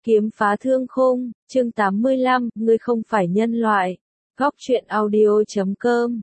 Kiếm phá thương khung, chương 85, ngươi không phải nhân loại. Góc truyện audio.com.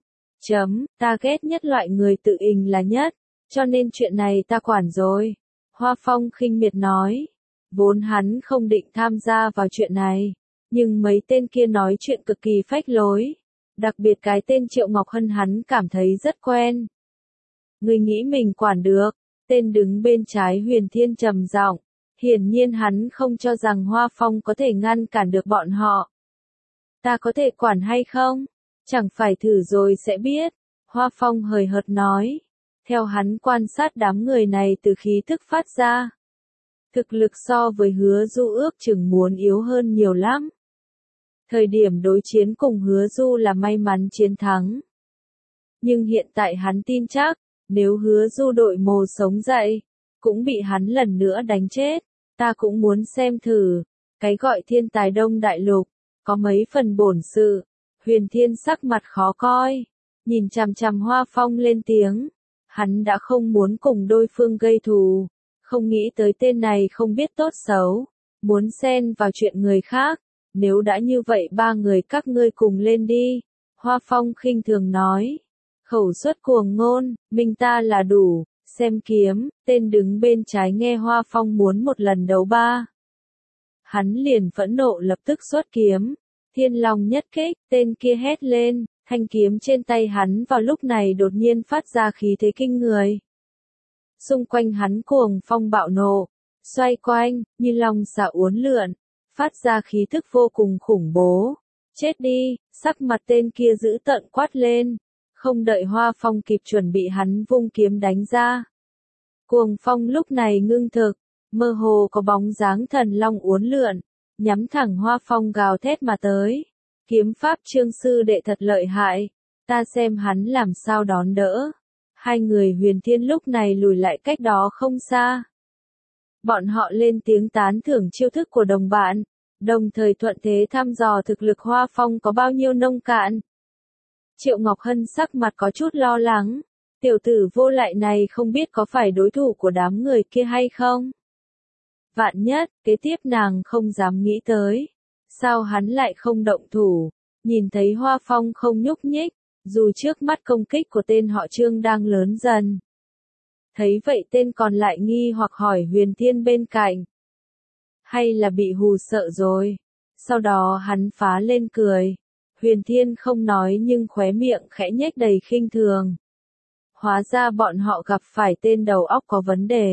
Ta ghét nhất loại người tự ình là nhất, cho nên chuyện này ta quản rồi. Hoa Phong khinh miệt nói. Vốn hắn không định tham gia vào chuyện này, nhưng mấy tên kia nói chuyện cực kỳ phách lối. Đặc biệt cái tên Triệu Ngọc Hân hắn cảm thấy rất quen. Ngươi nghĩ mình quản được, tên đứng bên trái Huyền Thiên trầm giọng. Hiển nhiên hắn không cho rằng Hoa Phong có thể ngăn cản được bọn họ. Ta có thể quản hay không? Chẳng phải thử rồi sẽ biết. Hoa Phong hời hợt nói. Theo hắn quan sát đám người này từ khí thức phát ra. Thực lực so với Hứa Du ước chừng muốn yếu hơn nhiều lắm. Thời điểm đối chiến cùng Hứa Du là may mắn chiến thắng. Nhưng hiện tại hắn tin chắc, nếu Hứa Du đội mồ sống dậy, cũng bị hắn lần nữa đánh chết. Ta cũng muốn xem thử, cái gọi thiên tài Đông Đại Lục, có mấy phần bổn sự. Huyền Thiên sắc mặt khó coi, nhìn chằm chằm Hoa Phong lên tiếng. Hắn đã không muốn cùng đối phương gây thù, không nghĩ tới tên này không biết tốt xấu, muốn xen vào chuyện người khác. Nếu đã như vậy ba người các ngươi cùng lên đi. Hoa Phong khinh thường nói. Khẩu suất cuồng ngôn, mình ta là đủ. Xem kiếm, tên đứng bên trái nghe Hoa Phong muốn một lần đấu ba. Hắn liền phẫn nộ lập tức xuất kiếm. Thiên Long nhất kích, tên kia hét lên, thanh kiếm trên tay hắn vào lúc này đột nhiên phát ra khí thế kinh người. Xung quanh hắn cuồng phong bạo nộ, xoay quanh, như long xà uốn lượn, phát ra khí thức vô cùng khủng bố. Chết đi, sắc mặt tên kia giữ tợn quát lên. Không đợi Hoa Phong kịp chuẩn bị hắn vung kiếm đánh ra. Cuồng phong lúc này ngưng thực, mơ hồ có bóng dáng thần long uốn lượn, nhắm thẳng Hoa Phong gào thét mà tới. Kiếm pháp Trương sư đệ thật lợi hại, ta xem hắn làm sao đón đỡ. Hai người Huyền Thiên lúc này lùi lại cách đó không xa. Bọn họ lên tiếng tán thưởng chiêu thức của đồng bạn, đồng thời thuận thế thăm dò thực lực Hoa Phong có bao nhiêu nông cạn. Triệu Ngọc Hân sắc mặt có chút lo lắng, tiểu tử vô lại này không biết có phải đối thủ của đám người kia hay không. Vạn nhất, kế tiếp nàng không dám nghĩ tới. Sao hắn lại không động thủ, nhìn thấy Hoa Phong không nhúc nhích, dù trước mắt công kích của tên họ Trương đang lớn dần. Thấy vậy tên còn lại nghi hoặc hỏi Huyền Thiên bên cạnh. Hay là bị hù sợ rồi? Sau đó hắn phá lên cười. Huyền Thiên không nói nhưng khóe miệng khẽ nhếch đầy khinh thường. Hóa ra bọn họ gặp phải tên đầu óc có vấn đề.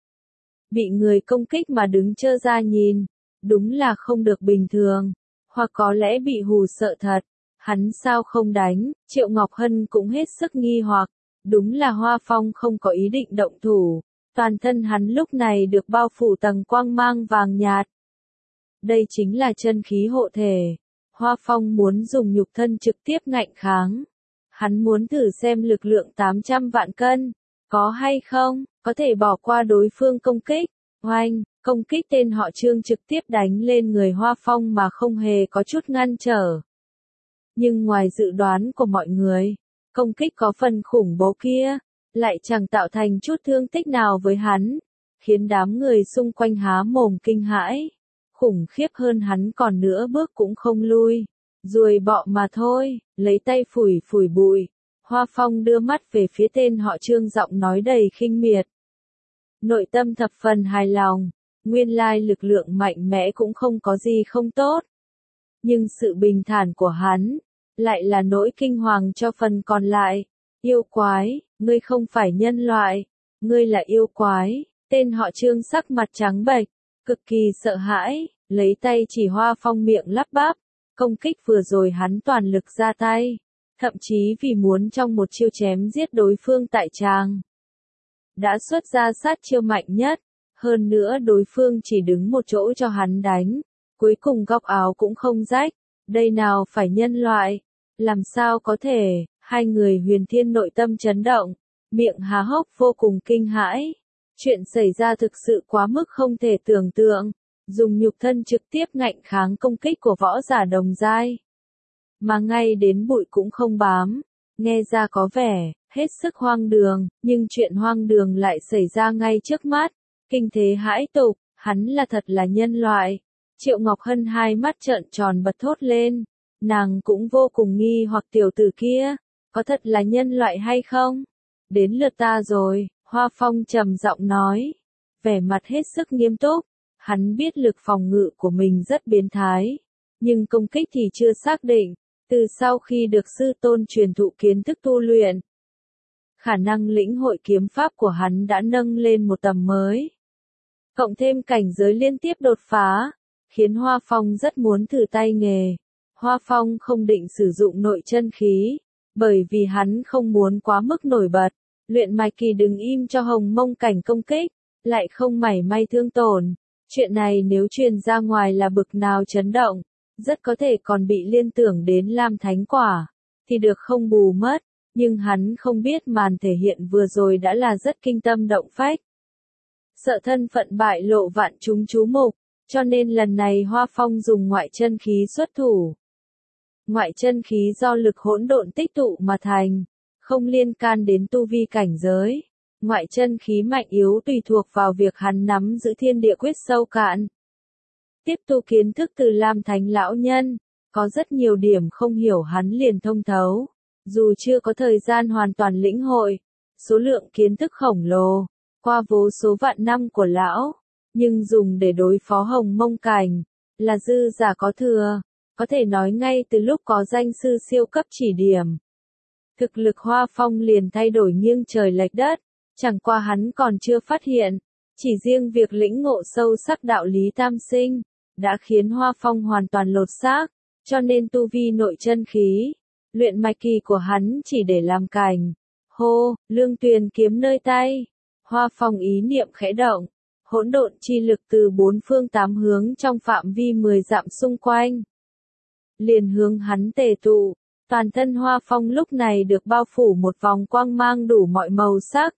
Bị người công kích mà đứng trơ ra nhìn, đúng là không được bình thường, hoặc có lẽ bị hù sợ thật. Hắn sao không đánh? Triệu Ngọc Hân cũng hết sức nghi hoặc, đúng là Hoa Phong không có ý định động thủ, toàn thân hắn lúc này được bao phủ tầng quang mang vàng nhạt. Đây chính là chân khí hộ thể. Hoa Phong muốn dùng nhục thân trực tiếp ngạnh kháng. Hắn muốn thử xem lực lượng 800 vạn cân, có hay không, có thể bỏ qua đối phương công kích. Oanh, công kích tên họ Trương trực tiếp đánh lên người Hoa Phong mà không hề có chút ngăn trở. Nhưng ngoài dự đoán của mọi người, công kích có phần khủng bố kia, lại chẳng tạo thành chút thương tích nào với hắn, khiến đám người xung quanh há mồm kinh hãi. Khủng khiếp hơn hắn còn nữa bước cũng không lui. Ruồi bọ mà thôi, lấy tay phủi phủi bụi. Hoa Phong đưa mắt về phía tên họ Trương giọng nói đầy khinh miệt. Nội tâm thập phần hài lòng, nguyên lai lực lượng mạnh mẽ cũng không có gì không tốt. Nhưng sự bình thản của hắn, lại là nỗi kinh hoàng cho phần còn lại. Yêu quái, ngươi không phải nhân loại, ngươi là yêu quái. Tên họ Trương sắc mặt trắng bệch, cực kỳ sợ hãi, lấy tay chỉ Hoa Phong miệng lắp bắp. Công kích vừa rồi hắn toàn lực ra tay, thậm chí vì muốn trong một chiêu chém giết đối phương tại tràng. Đã xuất ra sát chiêu mạnh nhất, hơn nữa đối phương chỉ đứng một chỗ cho hắn đánh, cuối cùng góc áo cũng không rách, đây nào phải nhân loại, làm sao có thể. Hai người Huyền Thiên nội tâm chấn động, miệng há hốc vô cùng kinh hãi, chuyện xảy ra thực sự quá mức không thể tưởng tượng. Dùng nhục thân trực tiếp ngạnh kháng công kích của võ giả đồng giai. Mà ngay đến bụi cũng không bám. Nghe ra có vẻ, hết sức hoang đường, nhưng chuyện hoang đường lại xảy ra ngay trước mắt. Kinh thế hãi tục, hắn là thật là nhân loại. Triệu Ngọc Hân hai mắt trợn tròn bật thốt lên. Nàng cũng vô cùng nghi hoặc tiểu tử kia, có thật là nhân loại hay không? Đến lượt ta rồi, Hoa Phong trầm giọng nói, vẻ mặt hết sức nghiêm túc. Hắn biết lực phòng ngự của mình rất biến thái, nhưng công kích thì chưa xác định. Từ sau khi được sư tôn truyền thụ kiến thức tu luyện, khả năng lĩnh hội kiếm pháp của hắn đã nâng lên một tầm mới. Cộng thêm cảnh giới liên tiếp đột phá, khiến Hoa Phong rất muốn thử tay nghề. Hoa Phong không định sử dụng nội chân khí, bởi vì hắn không muốn quá mức nổi bật. Luyện mạch kỳ đừng im cho Hồng Mông cảnh công kích, lại không mảy may thương tổn. Chuyện này nếu truyền ra ngoài là bực nào chấn động, rất có thể còn bị liên tưởng đến Lam Thánh Quả, thì được không bù mất. Nhưng hắn không biết màn thể hiện vừa rồi đã là rất kinh tâm động phách. Sợ thân phận bại lộ vạn chúng chú mục, cho nên lần này Hoa Phong dùng ngoại chân khí xuất thủ. Ngoại chân khí do lực hỗn độn tích tụ mà thành, không liên can đến tu vi cảnh giới. Ngoại chân khí mạnh yếu tùy thuộc vào việc hắn nắm giữ thiên địa quyết sâu cạn. Tiếp tu kiến thức từ Lam Thánh lão nhân, có rất nhiều điểm không hiểu hắn liền thông thấu. Dù chưa có thời gian hoàn toàn lĩnh hội, số lượng kiến thức khổng lồ, qua vô số vạn năm của lão, nhưng dùng để đối phó Hồng Mông cảnh, là dư giả có thừa, có thể nói ngay từ lúc có danh sư siêu cấp chỉ điểm. Thực lực Hoa Phong liền thay đổi nghiêng trời lệch đất, chẳng qua hắn còn chưa phát hiện, chỉ riêng việc lĩnh ngộ sâu sắc đạo lý tam sinh, đã khiến Hoa Phong hoàn toàn lột xác, cho nên tu vi nội chân khí. Luyện mạch kỳ của hắn chỉ để làm cành. Hô, lương tuyền kiếm nơi tay. Hoa Phong ý niệm khẽ động. Hỗn độn chi lực từ bốn phương tám hướng trong phạm vi 10 dặm xung quanh. Liền hướng hắn tề tụ. Toàn thân Hoa Phong lúc này được bao phủ một vòng quang mang đủ mọi màu sắc.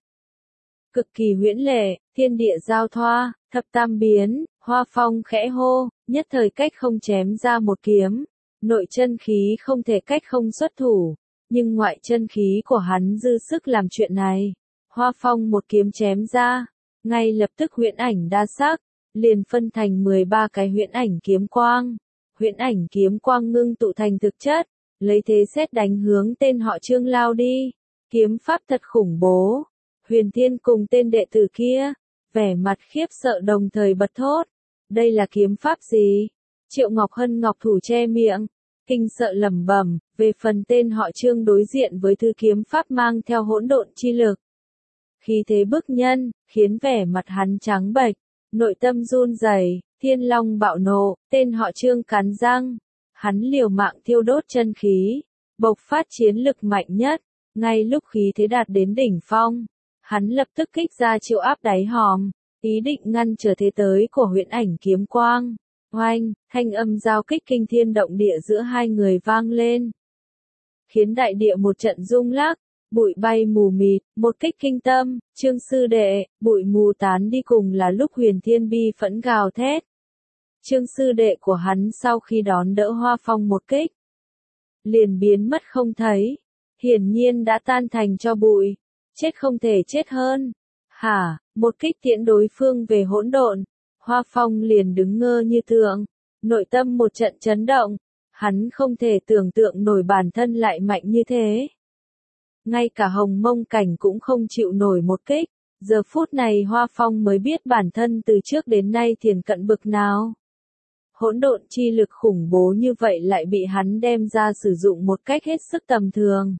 Cực kỳ huyễn lệ, thiên địa giao thoa, thập tam biến. Hoa Phong khẽ hô, nhất thời cách không chém ra một kiếm. Nội chân khí không thể cách không xuất thủ, nhưng ngoại chân khí của hắn dư sức làm chuyện này. Hoa Phong một kiếm chém ra, ngay lập tức huyễn ảnh đa sắc, liền phân thành 13 cái huyễn ảnh kiếm quang. Huyễn ảnh kiếm quang ngưng tụ thành thực chất, lấy thế sét đánh hướng tên họ Trương lao đi. Kiếm pháp thật khủng bố. Huyền Thiên cùng tên đệ tử kia, vẻ mặt khiếp sợ đồng thời bật thốt. Đây là kiếm pháp gì? Triệu Ngọc Hân ngọc thủ che miệng, kinh sợ lẩm bẩm. Về phần tên họ Trương đối diện với thứ kiếm pháp mang theo hỗn độn chi lực, khí thế bức nhân, khiến vẻ mặt hắn trắng bệch, nội tâm run rẩy. Thiên Long bạo nộ, tên họ Trương cắn răng, hắn liều mạng thiêu đốt chân khí, bộc phát chiến lực mạnh nhất. Ngay lúc khí thế đạt đến đỉnh phong, hắn lập tức kích ra chiêu áp đáy hòm, ý định ngăn trở thế tới của huyễn ảnh kiếm quang. Oanh, thanh âm giao kích kinh thiên động địa giữa hai người vang lên, khiến đại địa một trận rung lắc, bụi bay mù mịt. Một kích kinh tâm. Trương sư đệ. Bụi mù tán đi cùng là lúc Huyền Thiên bi phẫn gào thét. Trương sư đệ của hắn sau khi đón đỡ Hoa Phong một kích, liền biến mất không thấy, hiển nhiên đã tan thành tro bụi. Chết không thể chết hơn. Hả? Một kích tiễn đối phương về hỗn độn. Hoa Phong liền đứng ngơ như tượng, nội tâm một trận chấn động, hắn không thể tưởng tượng nổi bản thân lại mạnh như thế. Ngay cả Hồng Mông cảnh cũng không chịu nổi một kích, giờ phút này Hoa Phong mới biết bản thân từ trước đến nay thiền cận bực nào. Hỗn độn chi lực khủng bố như vậy lại bị hắn đem ra sử dụng một cách hết sức tầm thường.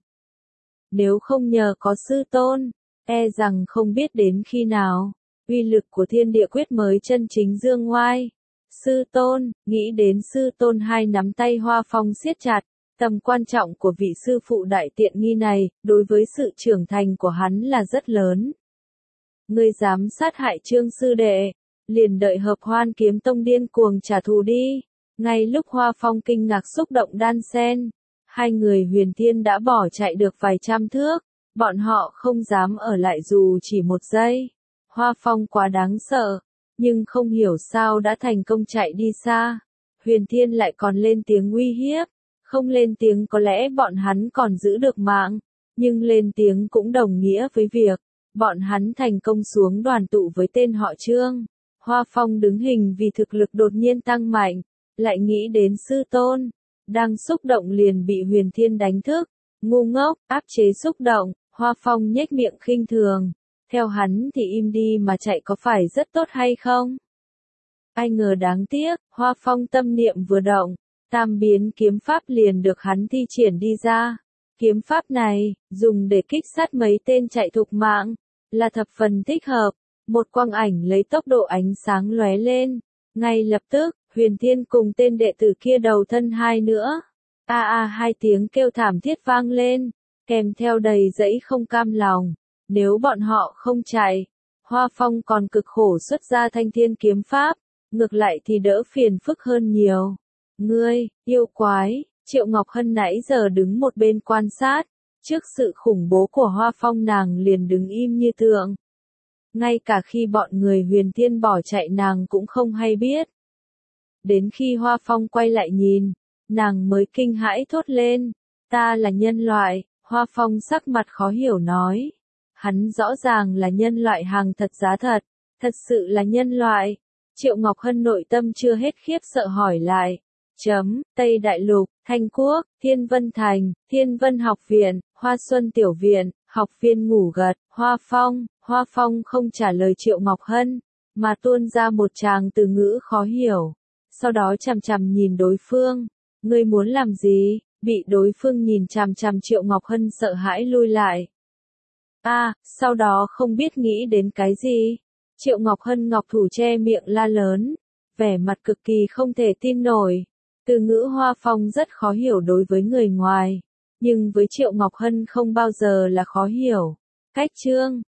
Nếu không nhờ có sư tôn, e rằng không biết đến khi nào, uy lực của thiên địa quyết mới chân chính dương ngoai. Sư tôn, nghĩ đến sư tôn, hai nắm tay Hoa Phong siết chặt, tầm quan trọng của vị sư phụ đại tiện nghi này, đối với sự trưởng thành của hắn là rất lớn. Ngươi dám sát hại Trương sư đệ, liền đợi Hợp Hoan Kiếm Tông điên cuồng trả thù đi. Ngay lúc Hoa Phong kinh ngạc xúc động đan sen, hai người Huyền Thiên đã bỏ chạy được vài trăm thước, bọn họ không dám ở lại dù chỉ một giây. Hoa Phong quá đáng sợ, nhưng không hiểu sao đã thành công chạy đi xa. Huyền Thiên lại còn lên tiếng uy hiếp, không lên tiếng có lẽ bọn hắn còn giữ được mạng, nhưng lên tiếng cũng đồng nghĩa với việc bọn hắn thành công xuống đoàn tụ với tên họ Trương. Hoa Phong đứng hình vì thực lực đột nhiên tăng mạnh, lại nghĩ đến sư tôn. Đang xúc động liền bị Huyền Thiên đánh thức. Ngu ngốc, áp chế xúc động, Hoa Phong nhếch miệng khinh thường. Theo hắn thì im đi mà chạy có phải rất tốt hay không? Ai ngờ đáng tiếc, Hoa Phong tâm niệm vừa động, tam biến kiếm pháp liền được hắn thi triển đi ra. Kiếm pháp này, dùng để kích sát mấy tên chạy thục mạng, là thập phần thích hợp. Một quang ảnh lấy tốc độ ánh sáng lóe lên. Ngay lập tức, Huyền Thiên cùng tên đệ tử kia đầu thân hai nữa. Hai tiếng kêu thảm thiết vang lên, kèm theo đầy dẫy không cam lòng. Nếu bọn họ không chạy, Hoa Phong còn cực khổ xuất ra thanh thiên kiếm pháp, ngược lại thì đỡ phiền phức hơn nhiều. Ngươi, yêu quái, Triệu Ngọc Hân nãy giờ đứng một bên quan sát, trước sự khủng bố của Hoa Phong nàng liền đứng im như tượng. Ngay cả khi bọn người Huyền Thiên bỏ chạy nàng cũng không hay biết. Đến khi Hoa Phong quay lại nhìn, nàng mới kinh hãi thốt lên, ta là nhân loại. Hoa Phong sắc mặt khó hiểu nói, hắn rõ ràng là nhân loại hàng thật giá thật, thật sự là nhân loại. Triệu Ngọc Hân nội tâm chưa hết khiếp sợ hỏi lại, Tây Đại Lục, Thanh Quốc, Thiên Vân Thành, Thiên Vân Học Viện, Hoa Xuân Tiểu Viện, học viên ngủ gật, Hoa Phong không trả lời Triệu Ngọc Hân, mà tuôn ra một tràng từ ngữ khó hiểu. Sau đó chằm chằm nhìn đối phương, ngươi muốn làm gì? Bị đối phương nhìn chằm chằm Triệu Ngọc Hân sợ hãi lui lại. Sau đó không biết nghĩ đến cái gì. Triệu Ngọc Hân ngọc thủ che miệng la lớn, vẻ mặt cực kỳ không thể tin nổi. Từ ngữ Hoa Phong rất khó hiểu đối với người ngoài, nhưng với Triệu Ngọc Hân không bao giờ là khó hiểu. Cách chương